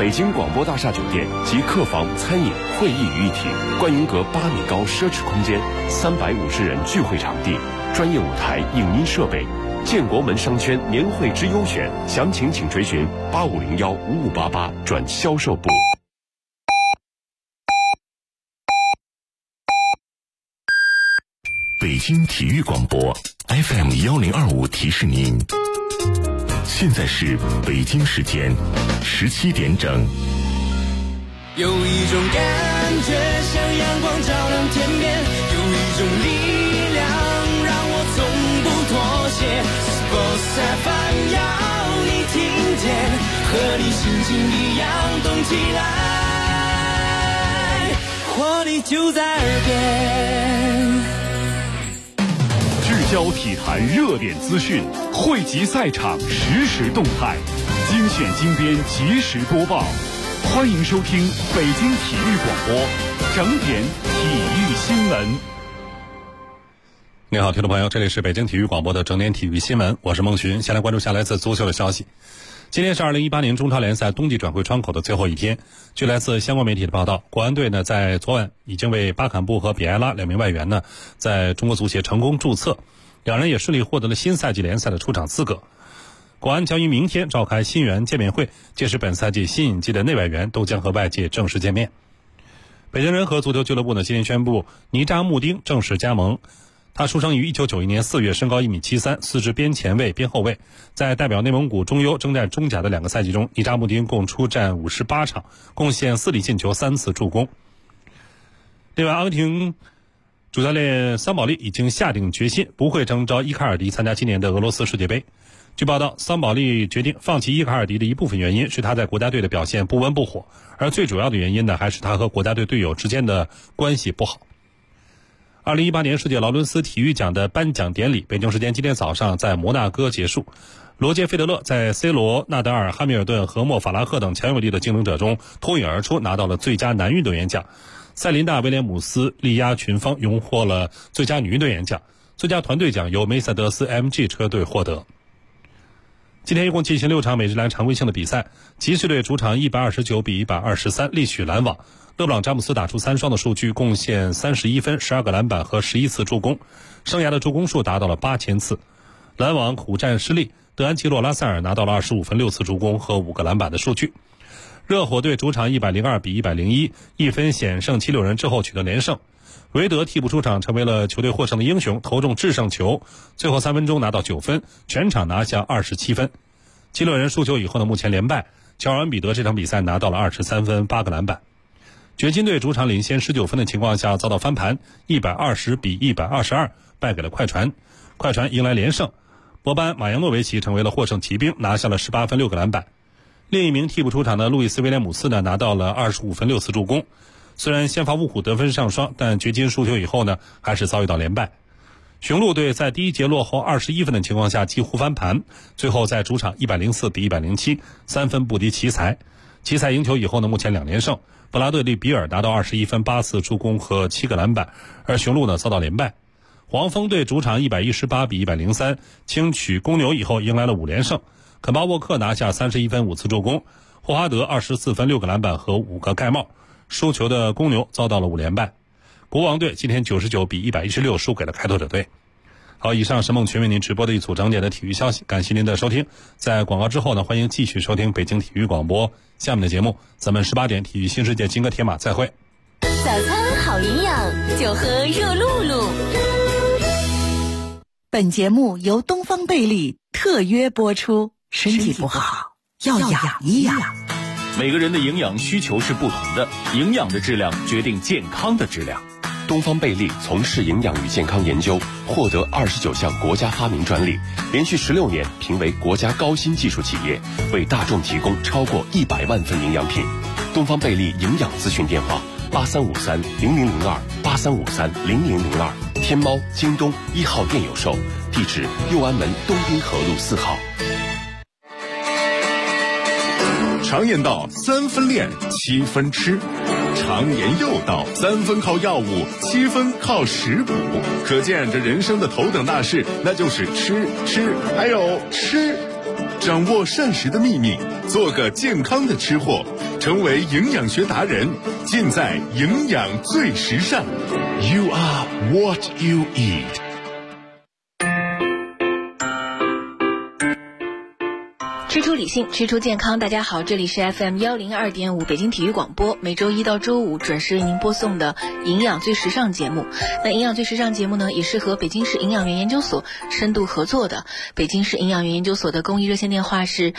北京广播大厦酒店集客房、餐饮、会议于一体，观云阁8米高奢侈空间，350人聚会场地，专业舞台、影音设备。建国门商圈年会之优选，详情请垂询8501-5588转销售部。 北京体育广播 FM1025提示您，现在是北京时间17点整。 有一种感觉像阳光照亮天边，有一种力量让我从不妥协。Sports FM 要你听见，和你心情一样动起来，活力就在耳边。 聚焦体坛热点资讯，汇集赛场实时动态，精选精编及时播报。欢迎收听北京体育广播整点体育新闻。 你好，听众朋友，这里是北京体育广播的整点体育新闻，我是孟寻。先来关注下来自足球的消息。今天是2018年中超联赛冬季转会窗口的最后一天。据来自相关媒体的报道，国安队呢在昨晚已经为巴坎布和比埃拉2名外援呢在中国足协成功注册，两人也顺利获得了新赛季联赛的出场资格。国安将于明天召开新援见面会，届时本赛季新引进的内外援都将和外界正式见面。北京人和足球俱乐部呢今天宣布，尼扎穆丁正式加盟。他出生于1991年4月，身高1.73米，四肢边前卫、边后卫。在代表内蒙古中优征战中甲的2个赛季中，尼扎穆丁共出战58场，贡献4粒进球、3次助攻。另外，阿根廷主教练桑保利已经下定决心，不会征召伊卡尔迪参加今年的俄罗斯世界杯。据报道，桑保利决定放弃伊卡尔迪的一部分原因是他在国家队的表现不温不火，而最主要的原因呢，还是他和国家队队友之间的关系不好。2018年世界劳伦斯体育奖的颁奖典礼，北京时间今天早上在摩纳哥结束。罗杰·费德勒在 C 罗、纳达尔、哈密尔顿和莫法拉赫等强有力的竞争者中脱颖而出，拿到了最佳男运动员奖。塞琳娜·威廉姆斯力压群芳，荣获了最佳女运动员奖。最佳团队奖由梅赛德斯 MG 车队获得。今天一共进行6场美职篮常规性的比赛，骑士队主场129比123力取篮网。勒布朗·詹姆斯打出3双的数据，贡献31分、12个篮板和11次助攻，生涯的助攻数达到了8000次。篮网苦战失利，德安奇洛·拉塞尔拿到了25分、6次助攻和5个篮板的数据。热火队主场102比101，一分险胜76人之后取得连胜。韦德替补出场，成为了球队获胜的英雄，投中制胜球，最后3分钟拿到9分，全场拿下27分。76人输球以后呢，目前连败。乔尔恩比德这场比赛拿到了23分、8个篮板。掘金队主场领先19分的情况下遭到翻盘，120比122败给了快船。快船迎来连胜，博班·马扬诺维奇成为了获胜骑兵，拿下了18分、6个篮板。另一名替补出场的路易斯·威廉姆斯呢，拿到了25分、6次助攻。虽然先发五虎得分上双，但掘金输球以后呢，还是遭遇到连败。雄鹿队在第一节落后21分的情况下几乎翻盘，最后在主场104比107，3分不敌奇才。奇才赢球以后呢，目前2连胜。布拉德利·比尔拿到21分、8次助攻和7个篮板，而雄鹿呢遭到连败。黄蜂队主场118比103轻取公牛以后迎来了5连胜。肯巴沃克拿下31分、5次助攻，霍华德24分、6个篮板和5个盖帽。输球的公牛遭到了5连败。国王队今天99比116输给了开拓者队。好，以上是孟群为您直播的一组整点的体育消息，感谢您的收听。在广告之后呢，欢迎继续收听北京体育广播下面的节目，咱们18点体育新世界金戈铁马再会。 早餐好营养，就喝热露露。 本节目由东方贝利特约播出，身体不好要养一养。 每个人的营养需求是不同的，营养的质量决定健康的质量。 东方贝利从事营养与健康研究，获得29项国家发明专利，连续16年评为国家高新技术企业，为大众提供超过100万份营养品。东方贝利营养咨询电话83530002，83530002，天猫、京东1号店有售，地址右安门东滨河路4号。 常言道3分练7分吃，常言又道3分靠药物7分靠食补，可见这人生的头等大事那就是吃还有吃。 掌握膳食的秘密，做个健康的吃货，成为营养学达人，尽在营养最时尚。You are what you eat。 吃出理性，吃出健康。大家好，这里是 FM102.5 北京体育广播，每周一到周五准时为您播送的营养最时尚节目。那营养最时尚节目呢，也是和北京市营养园研究所深度合作的。北京市营养园研究所的公益热线电话是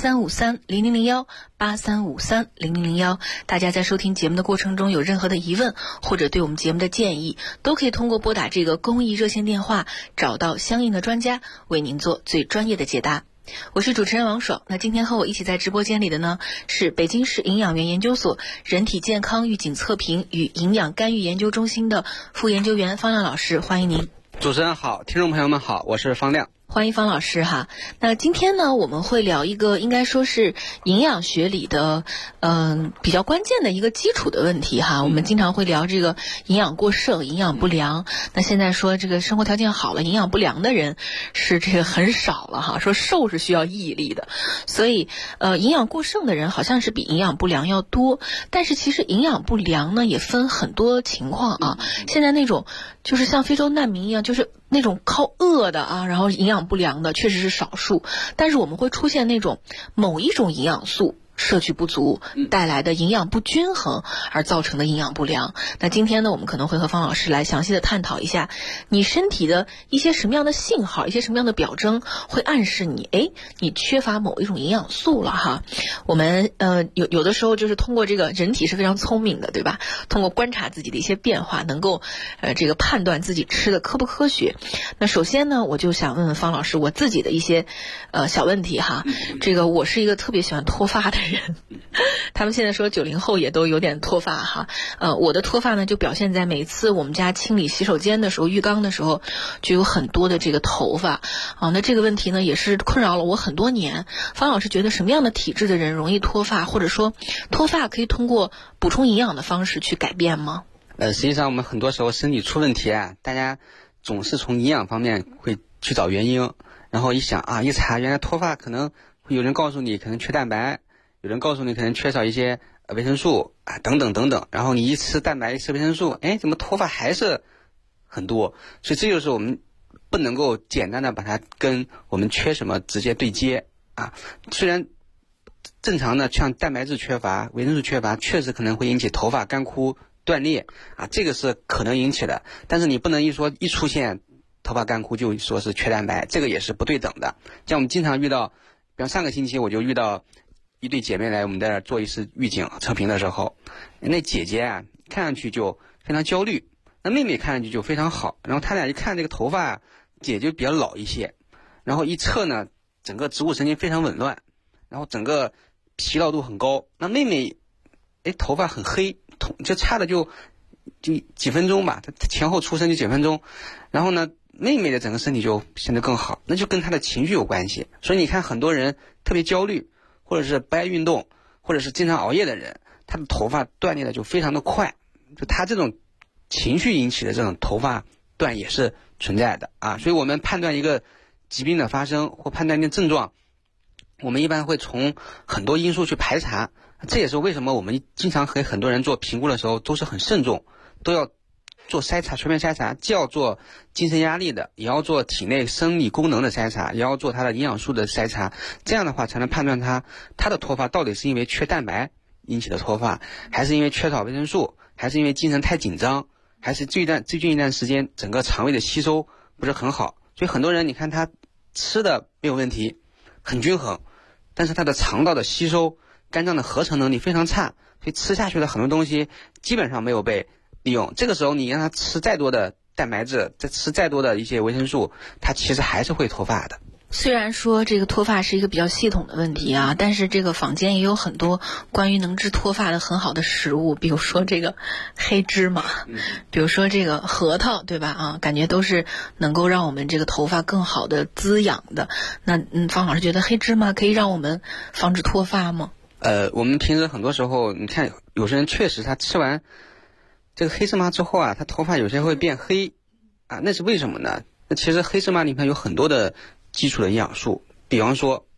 83530001，83530001。大家在收听节目的过程中有任何的疑问或者对我们节目的建议，都可以通过拨打这个公益热线电话找到相应的专家，为您做最专业的解答。我是主持人王爽。那今天和我一起在直播间里的呢，是北京市营养园研究所人体健康预警测评与营养干预研究中心的副研究员方亮老师，欢迎您。 主持人好，听众朋友们好，我是方亮。 欢迎方老师哈。那今天呢，我们会聊一个应该说是营养学里的比较关键的一个基础的问题哈。我们经常会聊这个营养过剩、营养不良。那现在说这个生活条件好了，营养不良的人是这个很少了哈。说瘦是需要毅力的，所以营养过剩的人好像是比营养不良要多。但是其实营养不良呢也分很多情况啊。现在那种就是像非洲难民一样，就是那种靠饿的啊，然后营养不良的确实是少数，但是我们会出现那种某一种营养素摄取不足带来的营养不均衡而造成的营养不良。那今天呢，我们可能会和方老师来详细的探讨一下你身体的一些什么样的信号，一些什么样的表征会暗示你你缺乏某一种营养素了哈。我们有的时候就是通过这个人体是非常聪明的，对吧？通过观察自己的一些变化，能够这个判断自己吃的科不科学。那首先呢，我就想问问方老师我自己的一些小问题哈。这个我是一个特别喜欢脱发的人，他们现在说90后也都有点脱发哈。我的脱发呢就表现在每次我们家清理洗手间的时候，浴缸的时候就有很多的这个头发啊。那这个问题呢也是困扰了我很多年。方老师觉得什么样的体质的人容易脱发，或者说脱发可以通过补充营养的方式去改变吗？ 实际上我们很多时候身体出问题啊，大家总是从营养方面会去找原因，然后一想啊，一查原来脱发可能会有人告诉你可能缺蛋白，有人告诉你可能缺少一些维生素啊，等等等等，然后你一吃蛋白一吃维生素，怎么脱发还是很多？所以这就是我们不能够简单的把它跟我们缺什么直接对接啊。虽然正常的像蛋白质缺乏、维生素缺乏确实可能会引起头发干枯断裂啊，这个是可能引起的，但是你不能一出现头发干枯就说是缺蛋白，这个也是不对等的。像我们经常遇到，比方上个星期我就遇到一对姐妹来我们这儿做一次预警测评的时候，那姐姐啊看上去就非常焦虑，那妹妹看上去就非常好，然后他俩一看这个头发姐就比较老一些，然后一测呢整个植物神经非常紊乱，然后整个疲劳度很高，那妹妹头发很黑，就差的就几分钟吧，她前后出生就几分钟，然后呢妹妹的整个身体就显得更好，那就跟她的情绪有关系。所以你看很多人特别焦虑，或者是不爱运动，或者是经常熬夜的人，他的头发断裂的就非常的快，就他这种情绪引起的这种头发断也是存在的啊。所以我们判断一个疾病的发生或判断一个症状，我们一般会从很多因素去排查，这也是为什么我们经常和很多人做评估的时候都是很慎重，都要做筛查，全面筛查，既要做精神压力的，也要做体内生理功能的筛查，也要做它的营养素的筛查，这样的话才能判断它的脱发到底是因为缺蛋白引起的脱发，还是因为缺少维生素，还是因为精神太紧张，还是最近一段时间整个肠胃的吸收不是很好。所以很多人你看他吃的没有问题，很均衡，但是他的肠道的吸收、肝脏的合成能力非常差，所以吃下去的很多东西基本上没有被利用。这个时候你让他吃再多的蛋白质，再吃再多的一些维生素，他其实还是会脱发的。 虽然说这个脱发是一个比较系统的问题啊，但是这个坊间也有很多关于能治脱发的很好的食物，比如说这个黑芝麻，比如说这个核桃，对吧？啊，感觉都是能够让我们这个头发更好的滋养的。那方老师觉得黑芝麻可以让我们防止脱发吗？ 我们平时很多时候你看有些人确实他吃完这个黑芝麻之后啊，他头发有些会变黑啊，那是为什么呢？那其实黑芝麻里面有很多的基础的营养素，比方说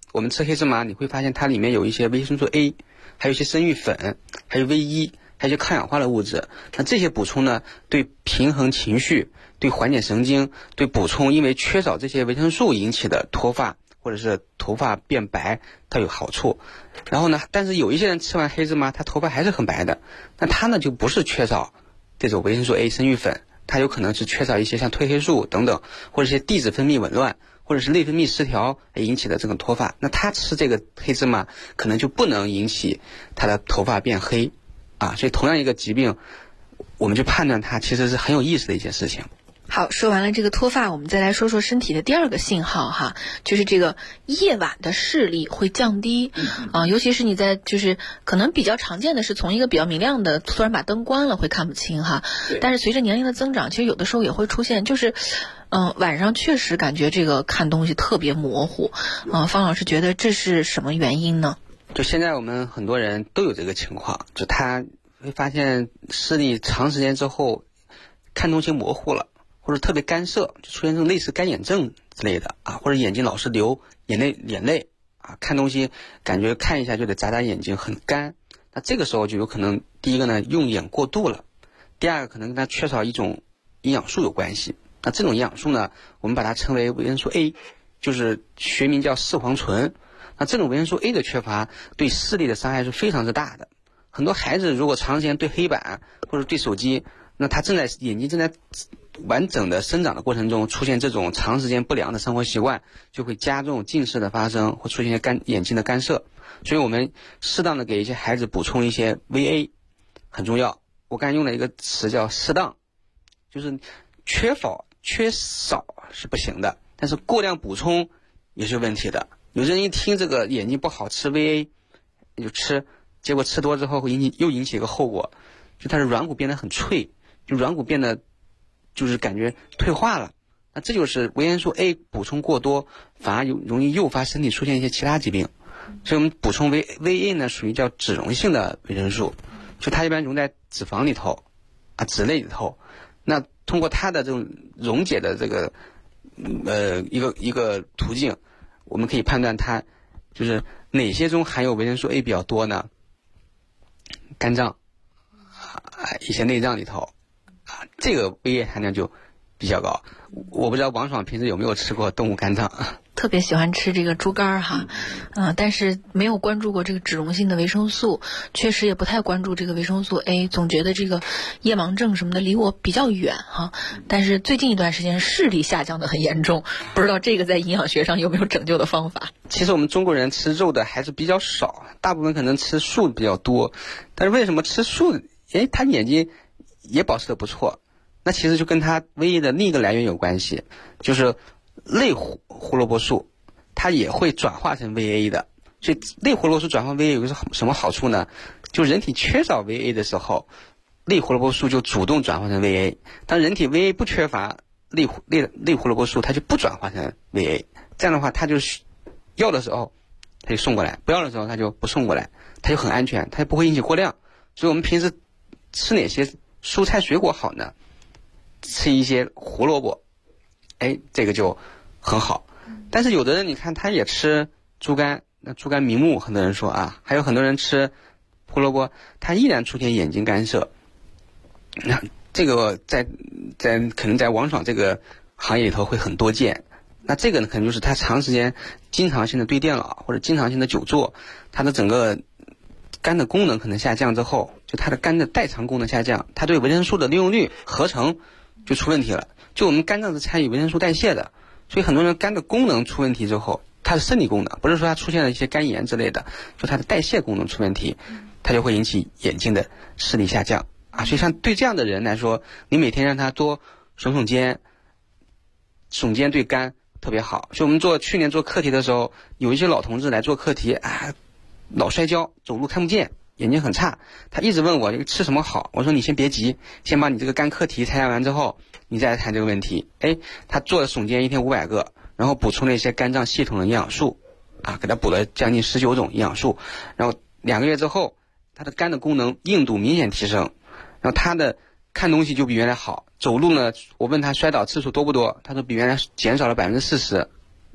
我们吃黑芝麻，你会发现它里面有一些维生素 A， 还有一些生育粉，还有 V1， 还有一些抗氧化的物质。那这些补充呢，对平衡情绪、对缓解神经、对补充因为缺少这些维生素引起的脱发或者是头发变白，它有好处。然后呢，但是有一些人吃完黑芝麻，他头发还是很白的，那他呢就不是缺少这种维生素 A 生育粉，它有可能是缺少一些像褪黑素等等，或者一些地质分泌紊乱，或者是内分泌失调引起的这种脱发。那他吃这个黑芝麻可能就不能引起他的头发变黑啊。所以同样一个疾病，我们去判断它其实是很有意思的一件事情。 好，说完了这个脱发，我们再来说说身体的第二个信号哈，就是这个夜晚的视力会降低尤其是你在就是可能比较常见的是从一个比较明亮的突然把灯关了会看不清哈，但是随着年龄的增长，其实有的时候也会出现就是晚上确实感觉这个看东西特别模糊方老师觉得这是什么原因呢？ 就现在我们很多人都有这个情况，就他会发现视力长时间之后看东西模糊了，或者特别干涩，就出现这种类似干眼症之类的啊，或者眼睛老是流眼泪啊，看东西感觉看一下就得眨眨眼睛，很干。那这个时候就有可能，第一个呢用眼过度了，第二个可能跟它缺少一种营养素有关系。那这种营养素呢，我们把它称为维生素 A， 就是学名叫视黄醇。那这种维生素 A 的缺乏对视力的伤害是非常之大的。很多孩子如果长时间对黑板或者对手机，那他眼睛正在完整的生长的过程中出现这种长时间不良的生活习惯，就会加重近视的发生，或出现眼睛的干涩。所以我们适当的给一些孩子补充一些 VA 很重要。我刚才用了一个词叫适当，就是缺少是不行的，但是过量补充也是问题的。有人一听这个眼睛不好吃 VA 就吃，结果吃多之后会引起一个后果，就它的软骨变得很脆，就软骨变得就是感觉退化了。那这就是维生素 A 补充过多，反而容易诱发身体出现一些其他疾病。所以我们补充 VA 呢，属于叫脂溶性的维生素，就它一般溶在脂肪里头啊、脂类里头。那通过它的这种溶解的这个一个途径，我们可以判断它就是哪些中含有维生素 A 比较多呢？肝脏一些内脏里头这个 VA 含量就比较高。我不知道王爽平时有没有吃过动物肝脏？ 特别喜欢吃这个猪肝哈，但是没有关注过这个脂溶性的维生素，确实也不太关注这个维生素 A， 总觉得这个夜盲症什么的离我比较远哈。但是最近一段时间视力下降的很严重，不知道这个在营养学上有没有拯救的方法？ 其实我们中国人吃肉的还是比较少，大部分可能吃素比较多，但是为什么吃素他眼睛也保持得不错？那其实就跟它唯一的另一个来源有关系，就是类胡萝卜素它也会转化成 VA 的。所以类胡萝卜素转化 VA 有个什么好处呢？就人体缺少 VA 的时候，类胡萝卜素就主动转化成 VA， 当人体 VA 不缺乏类胡萝卜素，它就不转化成 VA。 这样的话它就要的时候它就送过来，不要的时候它就不送过来，它就很安全，它就不会引起过量。所以我们平时吃哪些蔬菜水果好呢？吃一些胡萝卜这个就很好。但是有的人你看他也吃猪肝，那猪肝明目，很多人说还有很多人吃胡萝卜，他依然出现眼睛干涩。那这个在可能在王爽这个行业里头会很多见。那这个呢，可能就是他长时间经常性的对电脑或者经常性的久坐，他的整个肝的功能可能下降之后，就他的肝的代偿功能下降，他对维生素的利用率合成就出问题了。就我们肝脏是参与维生素代谢的，所以很多人肝的功能出问题之后，它的生理功能不是说它出现了一些肝炎之类的，就它的代谢功能出问题，它就会引起眼睛的视力下降所以像对这样的人来说，你每天让他多耸肩对肝特别好。所以我们去年做课题的时候，有一些老同志来做课题老摔跤，走路看不见，眼睛很差，他一直问我吃什么好。我说你先别急，先把你这个肝课题参加完之后你再来谈这个问题。他做了耸肩一天500个，然后补充了一些肝脏系统的营养素给他补了将近19种营养素，然后2个月之后他的肝的功能硬度明显提升，然后他的看东西就比原来好，走路呢我问他摔倒次数多不多，他说比原来减少了40%，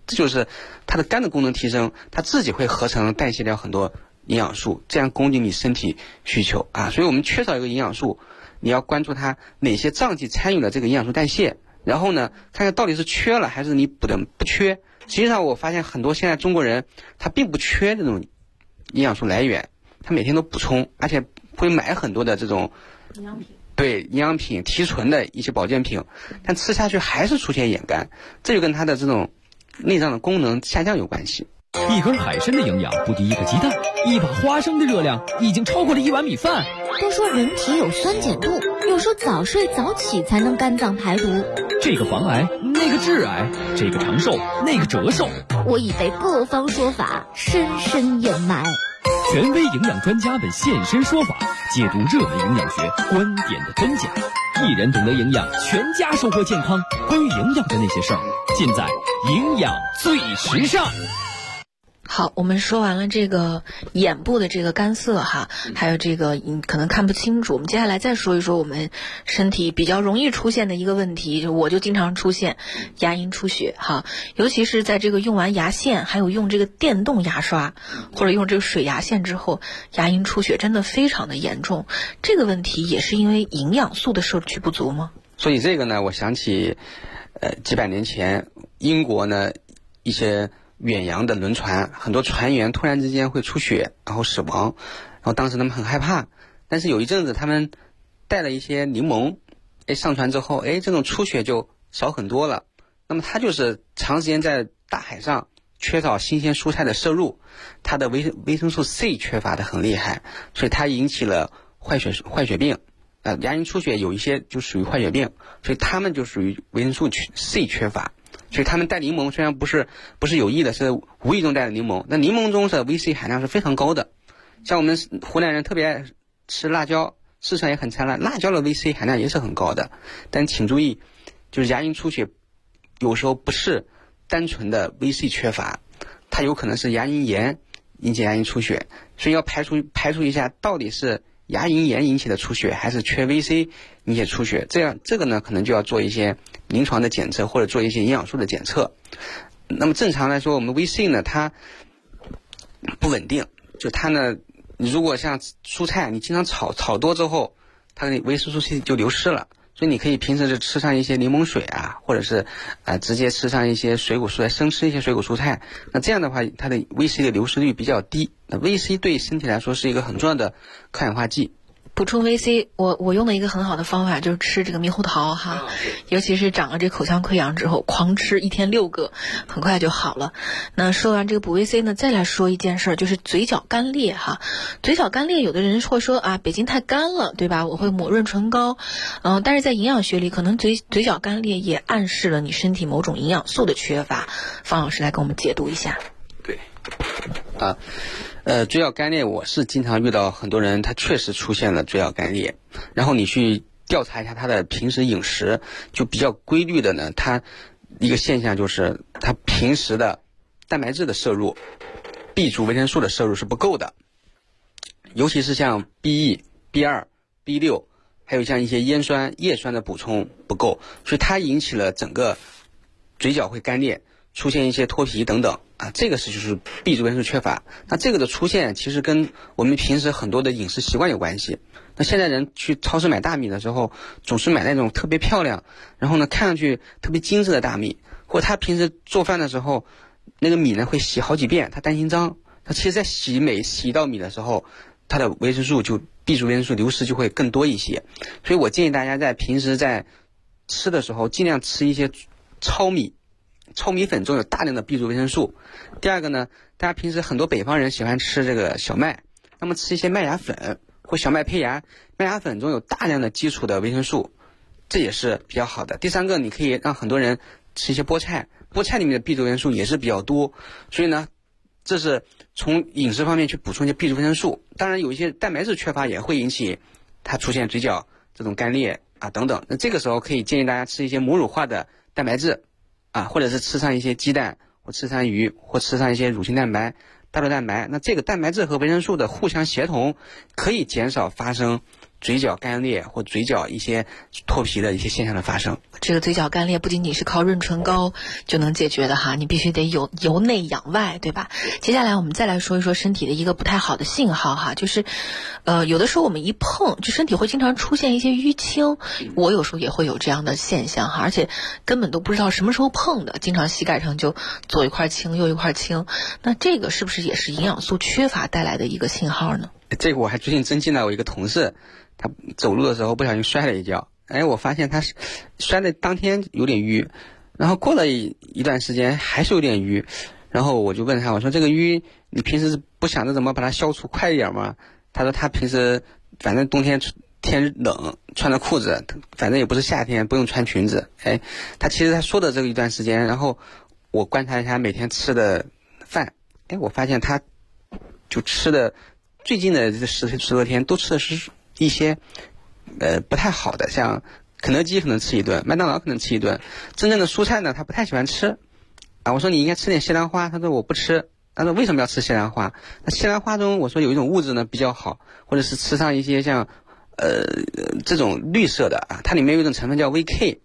这就是它的肝的功能提升，它自己会合成代谢掉很多营养素，这样供给你身体需求啊。所以我们缺少一个营养素，你要关注它哪些脏器参与了这个营养素代谢，然后呢，看看到底是缺了还是你不缺。实际上我发现很多现在中国人他并不缺这种营养素来源，他每天都补充，而且会买很多的这种营养品，对，营养品提纯的一些保健品，但吃下去还是出现眼干，这就跟他的这种内脏的功能下降有关系。 一根海参的营养不敌一个鸡蛋，一把花生的热量已经超过了1碗米饭。 都说人体有酸碱度，又说早睡早起才能肝脏排毒， 这个防癌，那个致癌，这个长寿，那个折寿。 我已被各方说法深深掩埋。 权威营养专家们现身说法，解读热门营养学观点的真假。一人懂得营养，全家收获健康。关于营养的那些事儿，尽在营养最时尚。 好，我们说完了这个眼部的这个干涩哈，还有这个可能看不清楚，我们接下来再说一说我们身体比较容易出现的一个问题，我就经常出现牙龈出血哈，尤其是在这个用完牙线，还有用这个电动牙刷或者用这个水牙线之后，牙龈出血真的非常的严重。这个问题也是因为营养素的摄取不足吗？ 所以这个呢，我想起几百年前英国呢一些远洋的轮船，很多船员突然之间会出血然后死亡，然后当时他们很害怕，但是有一阵子他们带了一些柠檬，上船之后这种出血就少很多了。那么它就是长时间在大海上缺少新鲜蔬菜的摄入，它的维生素 C 缺乏的很厉害，所以它引起了坏血病。牙龈出血有一些就属于坏血病，所以他们就属于维生素 C 缺乏。所以他们带柠檬虽然不是有意的，是无意中带的柠檬，那柠檬中的 VC 含量是非常高的。像我们湖南人特别爱吃辣椒，市场也很灿烂，辣椒的 VC 含量也是很高的。但请注意，就是牙龈出血有时候不是单纯的 VC 缺乏，它有可能是牙龈炎引起牙龈出血，所以要排除一下到底是牙龈炎引起的出血还是缺 VC 引起的出血，这个呢可能就要做一些临床的检测或者做一些营养素的检测。那么正常来说，我们 VC 呢它不稳定，就它呢，你如果像蔬菜你经常炒多之后，它的维生素 C 就流失了，所以你可以平时就吃上一些柠檬水啊，或者是直接吃上一些水果蔬菜，生吃一些水果蔬菜。那这样的话，它的 VC 的流失率比较低。那 VC 对身体来说是一个很重要的抗氧化剂。 补充 VC， 我用的一个很好的方法就是吃这个猕猴桃哈，尤其是长了这口腔溃疡之后，狂吃1天6个，很快就好了。那说完这个补 VC 呢，再来说一件事，就是嘴角干裂哈。嘴角干裂，有的人会说北京太干了，对吧？我会抹润唇膏，但是在营养学里，可能嘴角干裂也暗示了你身体某种营养素的缺乏。方老师来给我们解读一下。 对，嘴角干裂，我是经常遇到很多人，他确实出现了嘴角干裂，然后你去调查一下他的平时饮食，就比较规律的呢，他一个现象就是他平时的蛋白质的摄入、B 族维生素的摄入是不够的，尤其是像 B2、B6， 还有像一些烟酸、叶酸的补充不够，所以它引起了整个嘴角会干裂，出现一些脱皮等等这个就是 B 族维生素缺乏。那这个的出现其实跟我们平时很多的饮食习惯有关系。那现在人去超市买大米的时候，总是买那种特别漂亮，然后呢看上去特别精致的大米，或者他平时做饭的时候，那个米呢会洗好几遍，他担心脏。他其实在每洗一道米的时候，它的维生素就 B 族维生素流失就会更多一些。所以我建议大家在平时在吃的时候，尽量吃一些糙米粉中有大量的 B 族维生素。第二个呢，大家平时很多北方人喜欢吃这个小麦，那么吃一些麦芽粉或小麦胚芽，麦芽粉中有大量的基础的维生素，这也是比较好的。第三个，你可以让很多人吃一些菠菜，菠菜里面的 B 族维生素也是比较多，所以呢，这是从饮食方面去补充一些 B 族维生素。当然有一些蛋白质缺乏也会引起它出现嘴角这种干裂等等。那这个时候可以建议大家吃一些母乳化的蛋白质或者是吃上一些鸡蛋，或吃上鱼，或吃上一些乳清蛋白、大豆蛋白。那这个蛋白质和维生素的互相协同，可以减少发生嘴角干裂或嘴角一些脱皮的一些现象的发生。 这个嘴角干裂不仅仅是靠润唇膏就能解决的哈，你必须得由内养外，对吧？接下来我们再来说一说身体的一个不太好的信号哈，就是有的时候我们一碰就身体会经常出现一些淤青，我有时候也会有这样的现象哈，而且根本都不知道什么时候碰的，经常膝盖上就左一块青右一块青，那这个是不是也是营养素缺乏带来的一个信号呢？ 这个我还最近增进了我一个同事，他走路的时候不小心摔了一跤，我发现他摔的当天有点淤，然后过了一段时间还是有点淤，然后我就问他，我说这个淤你平时不想着怎么把它消除快一点吗？他说他平时反正冬天天冷穿着裤子，反正也不是夏天不用穿裙子。他其实他说的这个一段时间，然后我观察一下每天吃的饭，我发现他就吃的最近的这十多天都吃的是一些不太好的，像肯德基可能吃一顿，麦当劳可能吃一顿，真正的蔬菜呢他不太喜欢吃我说你应该吃点西兰花，他说我不吃。他说为什么要吃西兰花？那西兰花中我说有一种物质呢比较好，或者是吃上一些像这种绿色的它里面有一种成分叫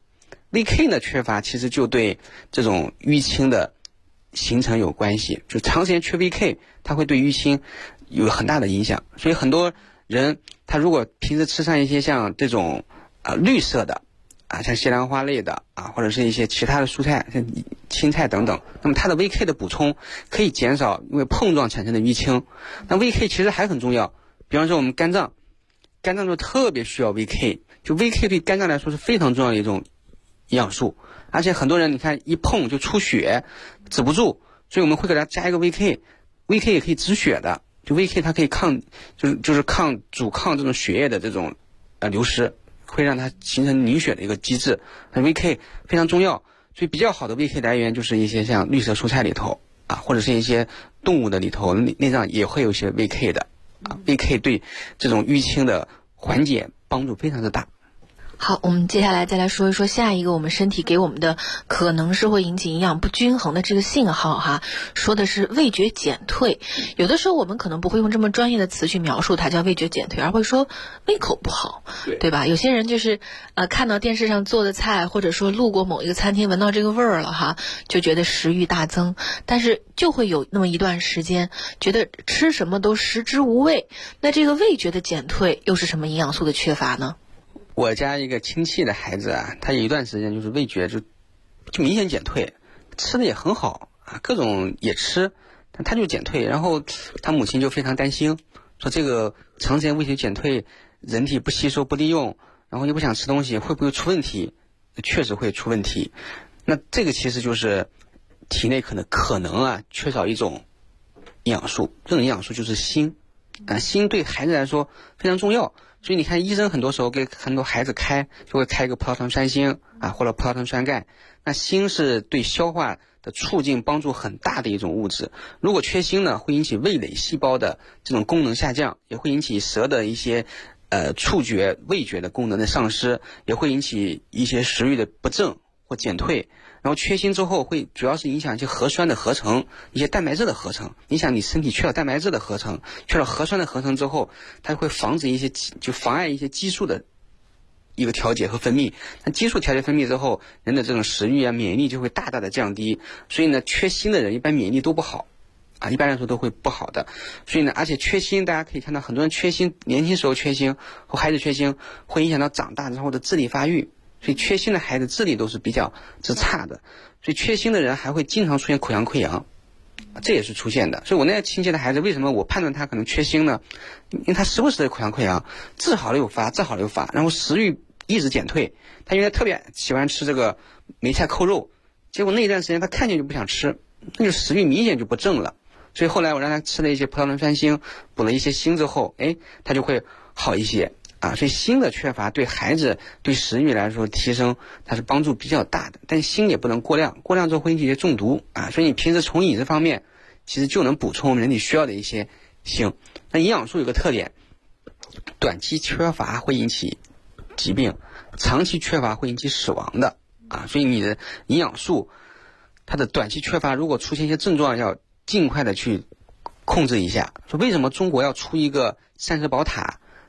VK 呢缺乏其实就对这种淤青的形成有关系，就长时间缺 VK 它会对淤青有很大的影响，所以很多人他如果平时吃上一些像这种绿色的像西兰花类的或者是一些其他的蔬菜像青菜等等，那么它的 VK 的补充可以减少因为碰撞产生的淤青。那 VK 其实还很重要，比方说我们肝脏就特别需要 VK， 就 VK 对肝脏来说是非常重要的一种营养素，而且很多人你看一碰就出血止不住，所以我们会给它加一个 VK 也可以止血的，就 VK 它可以就是阻抗这种血液的这种流失，会让它形成凝血的一个机制。那 VK 非常重要，所以比较好的 VK 来源就是一些像绿色蔬菜里头或者是一些动物的里头内脏也会有一些 VK 的VK 对这种淤青的缓解帮助非常的大。 好，我们接下来再来说一说下一个我们身体给我们的可能是会引起营养不均衡的这个信号哈，说的是味觉减退。有的时候我们可能不会用这么专业的词去描述它叫味觉减退，而会说胃口不好，对吧？有些人就是看到电视上做的菜，或者说路过某一个餐厅闻到这个味儿了哈，就觉得食欲大增，但是就会有那么一段时间觉得吃什么都食之无味。那这个味觉的减退又是什么营养素的缺乏呢？ 我家一个亲戚的孩子他有一段时间就是味觉就明显减退，吃的也很好各种也吃，但他就减退，然后他母亲就非常担心，说这个长时间味觉减退，人体不吸收不利用，然后又不想吃东西，会不会出问题？确实会出问题。那这个其实就是体内可能缺少一种营养素，这种营养素就是锌锌对孩子来说非常重要。所以你看医生很多时候给很多孩子就会开一个葡萄糖酸锌或者葡萄糖酸钙。那锌是对消化的促进帮助很大的一种物质，如果缺锌呢会引起味蕾细胞的这种功能下降，也会引起舌的一些触觉味觉的功能的丧失，也会引起一些食欲的不振或减退。然后缺锌之后会主要是影响一些核酸的合成，一些蛋白质的合成。你想你身体缺了蛋白质的合成，缺了核酸的合成之后，它会妨碍一些激素的一个调节和分泌。那激素调节分泌之后，人的这种食欲免疫力就会大大的降低。所以呢缺锌的人一般免疫力都不好一般来说都会不好的。所以呢而且缺锌大家可以看到很多人缺锌，年轻时候缺锌或孩子缺锌会影响到长大之后的智力发育，所以缺锌的孩子智力都是比较差的，所以缺锌的人还会经常出现口腔溃疡，这也是出现的。所以我那个亲戚的孩子为什么我判断他可能缺锌呢？因为他时不时的口腔溃疡，治好了又发，然后食欲一直减退。他原来特别喜欢吃这个梅菜扣肉，结果那一段时间他看见就不想吃，那就食欲明显就不正了。所以后来我让他吃了一些葡萄糖酸锌，补了一些锌之后他就会好一些所以锌的缺乏对孩子对食欲来说提升它是帮助比较大的，但锌也不能过量，过量之后会引起一些中毒所以你平时从饮食方面其实就能补充我们人体需要的一些锌。那营养素有个特点，短期缺乏会引起疾病，长期缺乏会引起死亡的所以你的营养素它的短期缺乏如果出现一些症状要尽快的去控制一下。说为什么中国要出一个膳食宝塔，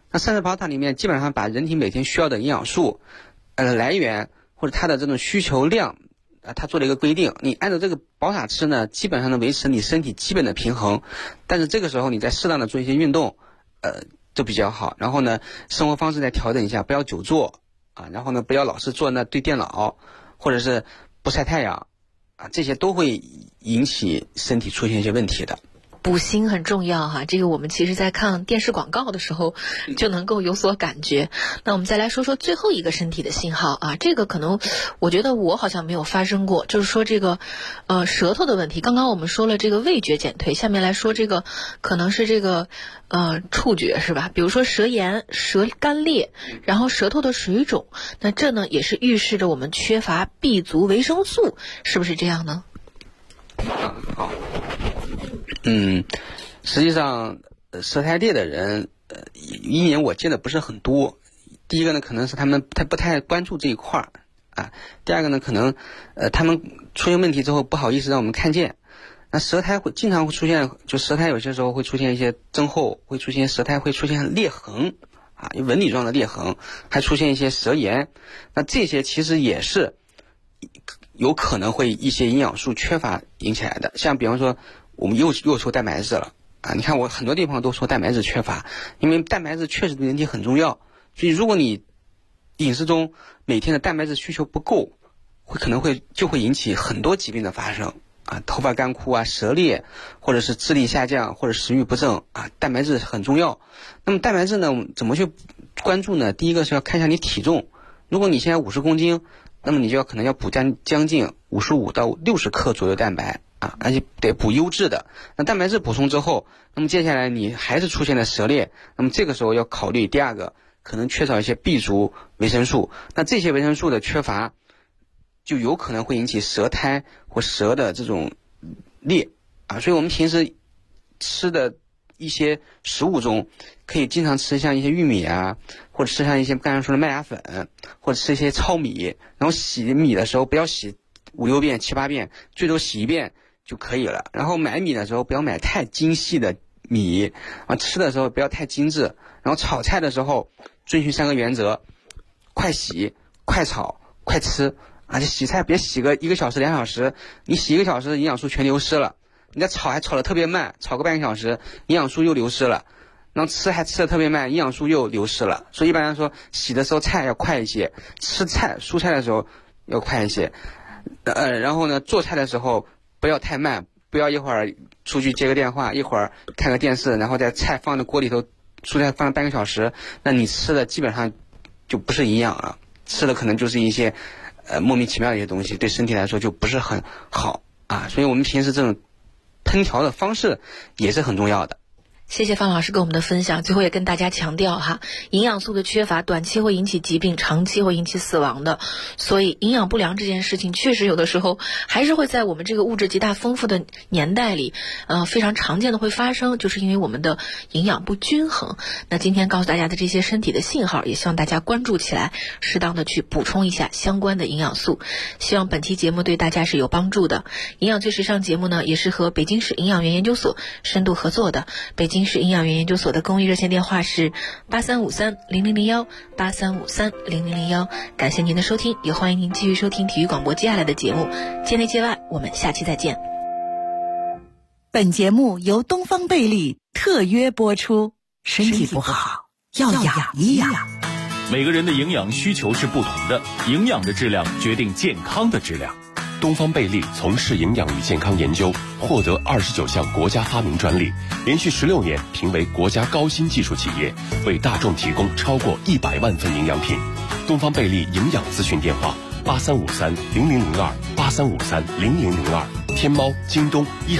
那膳食宝塔里面基本上把人体每天需要的营养素来源或者它的这种需求量它做了一个规定，你按照这个宝塔吃呢，基本上能维持你身体基本的平衡。但是这个时候你再适当的做一些运动就比较好。然后呢，生活方式再调整一下，不要久坐然后呢，不要老是坐那对电脑，或者是不晒太阳这些都会引起身体出现一些问题的。 补锌很重要哈，这个我们其实在看电视广告的时候就能够有所感觉。那我们再来说说最后一个身体的信号这个可能我觉得我好像没有发生过，就是说这个舌头的问题。刚刚我们说了这个味觉减退，下面来说这个可能是这个触觉是吧？比如说舌炎、舌干裂，然后舌头的水肿，那这呢也是预示着我们缺乏 B 族维生素，是不是这样呢？ 好。实际上舌苔裂的人一年我见的不是很多。第一个呢，可能是他们不太关注这一块第二个呢，可能他们出现问题之后不好意思让我们看见。那舌苔经常会出现，就舌苔有些时候会出现一些增厚，会出现舌苔会出现裂痕有纹理状的裂痕，还出现一些舌炎。那这些其实也是有可能会一些营养素缺乏引起来的。像比方说我们又说蛋白质了你看我很多地方都说蛋白质缺乏，因为蛋白质确实对人体很重要。所以如果你饮食中每天的蛋白质需求不够，可能会引起很多疾病的发生头发干枯舌裂，或者是智力下降，或者食欲不振蛋白质很重要。那么蛋白质呢怎么去关注呢？第一个是要看一下你体重，如果你现在50公斤，那么你就可能要补将近55到60克左右蛋白而且得补优质的。那蛋白质补充之后，那么接下来你还是出现了舌裂，那么这个时候要考虑第二个，可能缺少一些 B 族维生素。那这些维生素的缺乏就有可能会引起舌苔或舌的这种裂所以我们平时吃的一些食物中可以经常吃像一些玉米或者吃像一些刚才说的麦芽粉，或者吃一些糙米，然后洗米的时候不要洗5、6遍、7、8遍，最多洗1遍就可以了。然后买米的时候不要买太精细的米吃的时候不要太精致。然后炒菜的时候遵循3个原则：快洗、快炒、快吃就洗菜别洗个1个小时、2小时，你洗1个小时营养素全流失了，你再炒还炒得特别慢，炒个半个小时营养素又流失了，然后吃还吃得特别慢，营养素又流失了。所以一般来说洗的时候菜要快一些，吃蔬菜的时候要快一些然后呢做菜的时候不要太慢，不要一会儿出去接个电话，一会儿看个电视，然后在菜放在锅里头，蔬菜放了半个小时，那你吃的基本上就不是营养了，吃的可能就是一些莫名其妙的一些东西，对身体来说就不是很好所以我们平时这种烹调的方式也是很重要的。 谢谢方老师跟我们的分享。最后也跟大家强调营养素的缺乏短期会引起疾病，长期会引起死亡的。所以营养不良这件事情确实有的时候还是会在我们这个物质极大丰富的年代里非常常见的会发生，就是因为我们的营养不均衡。那今天告诉大家的这些身体的信号，也希望大家关注起来，适当的去补充一下相关的营养素。希望本期节目对大家是有帮助的。营养最时尚节目呢也是和北京市营养园研究所深度合作的。北京市营养园研究所的公益热线电话是83530001 83530001。感谢您的收听，也欢迎您继续收听体育广播接下来的节目。界内界外，我们下期再见。 本节目由东方贝利特约播出。身体不好要养一养。 每个人的营养需求是不同的，营养的质量决定健康的质量。 东方贝利从事营养与健康研究，获得29项国家发明专利，连续16年评为国家高新技术企业，为大众提供超过100万份营养品。东方贝利营养咨询电话：83530002 83530002，天猫、京东